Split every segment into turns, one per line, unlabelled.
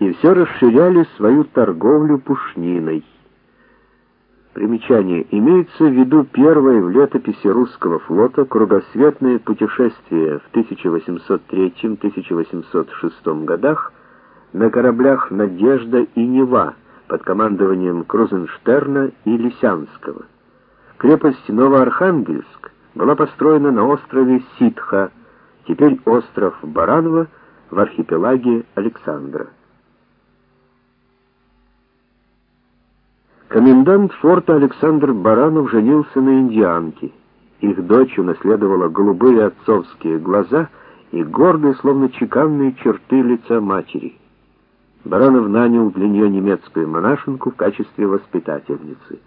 и все расширяли свою торговлю пушниной. Примечание. Имеется в виду первое в летописи русского флота кругосветное путешествие в 1803-1806 годах на кораблях «Надежда» и «Нева» под командованием Крузенштерна и Лисянского. Крепость Новоархангельск была построена на острове Ситха, теперь остров Бараново, в архипелаге Александра. Комендант форта Александр Баранов женился на индианке. Их дочь унаследовала голубые отцовские глаза и гордые, словно чеканные черты лица матери. Баранов нанял для нее немецкую монашенку в качестве воспитательницы.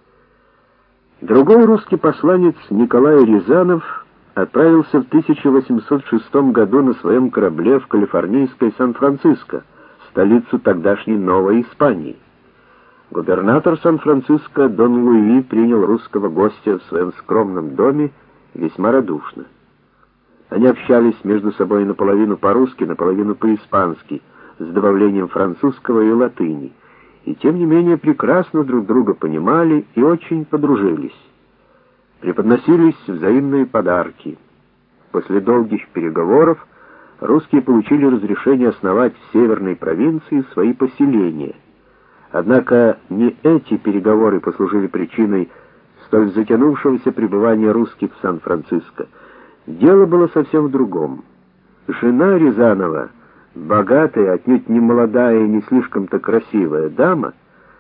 Другой русский посланец Николай Рязанов отправился в 1806 году на своем корабле в калифорнийское Сан-Франциско, столицу тогдашней Новой Испании. Губернатор Сан-Франциско Дон Луи принял русского гостя в своем скромном доме весьма радушно. Они общались между собой наполовину по-русски, наполовину по-испански, с добавлением французского и латыни, и тем не менее прекрасно друг друга понимали и очень подружились. Преподносились взаимные подарки. После долгих переговоров русские получили разрешение основать в северной провинции свои поселения. Однако не эти переговоры послужили причиной столь затянувшегося пребывания русских в Сан-Франциско. Дело было совсем в другом. Жена Рязанова, богатая, отнюдь не молодая и не слишком-то красивая дама,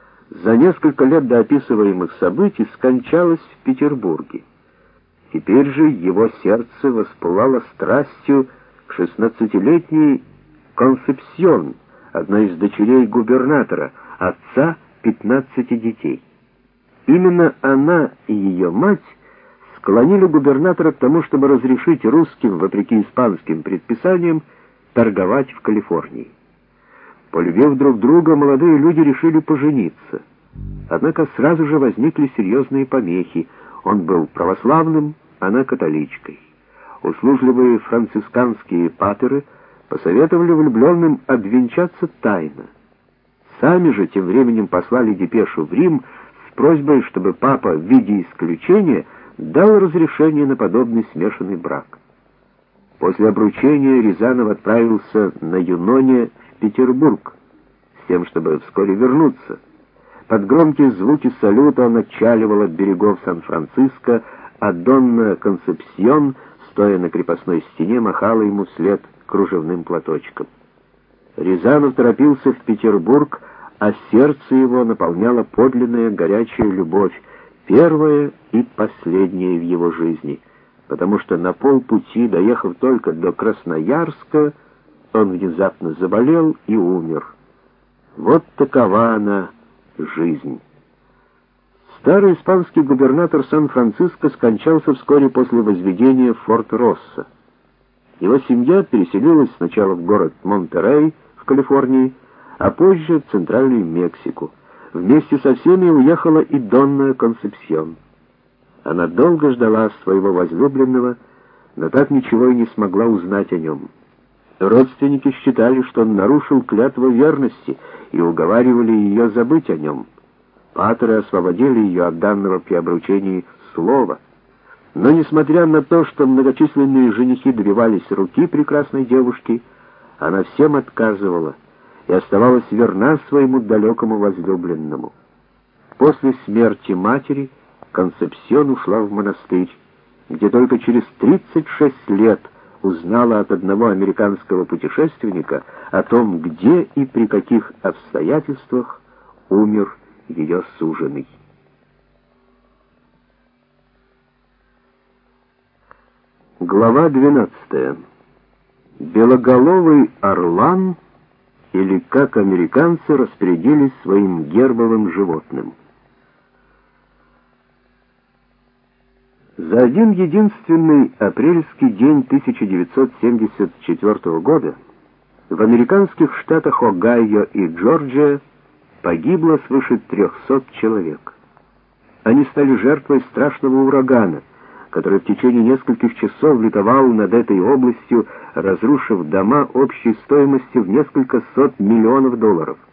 за несколько лет до описываемых событий скончалась в Петербурге. Теперь же его сердце воспылало страстью к 16-летней Консепсьон, одной из дочерей губернатора, отца 15 детей. Именно она и ее мать склонили губернатора к тому, чтобы разрешить русским, вопреки испанским предписаниям, торговать в Калифорнии. Полюбив друг друга, молодые люди решили пожениться. Однако сразу же возникли серьезные помехи. Он был православным, она католичкой. Услужливые францисканские патеры посоветовали влюбленным обвенчаться тайно. Сами же тем временем послали депешу в Рим с просьбой, чтобы папа в виде исключения дал разрешение на подобный смешанный брак. После обручения Рязанов отправился на Юноне в Петербург с тем, чтобы вскоре вернуться. Под громкие звуки салюта он отчаливал от берегов Сан-Франциско, а Донна Консепсьон, стоя на крепостной стене, махала ему вслед кружевным платочком. Рязанов торопился в Петербург, а сердце его наполняла подлинная горячая любовь, первая и последняя в его жизни, потому что на полпути, доехав только до Красноярска, он внезапно заболел и умер. Вот такова она, жизнь. Старый испанский губернатор Сан-Франциско скончался вскоре после возведения Форт-Росса. Его семья переселилась сначала в город Монтерей в Калифорнии, а позже в Центральную Мексику. Вместе со всеми уехала и Донна Консепсьон. Она долго ждала своего возлюбленного, но так ничего и не смогла узнать о нем. Родственники считали, что он нарушил клятву верности, и уговаривали ее забыть о нем. Патеры освободили ее от данного при обручении слова. Но несмотря на то, что многочисленные женихи добивались руки прекрасной девушки, она всем отказывала и оставалась верна своему далекому возлюбленному. После смерти матери Консепсьон ушла в монастырь, где только через 36 лет узнала от одного американского путешественника о том, где и при каких обстоятельствах умер ее суженый. Глава 12. Белоголовый орлан, или как американцы распорядились своим гербовым животным. За один единственный апрельский день 1974 года в американских штатах Огайо и Джорджия погибло свыше 300 человек. Они стали жертвой страшного урагана, который в течение нескольких часов летовал над этой областью, разрушив дома общей стоимостью в несколько сот миллионов долларов.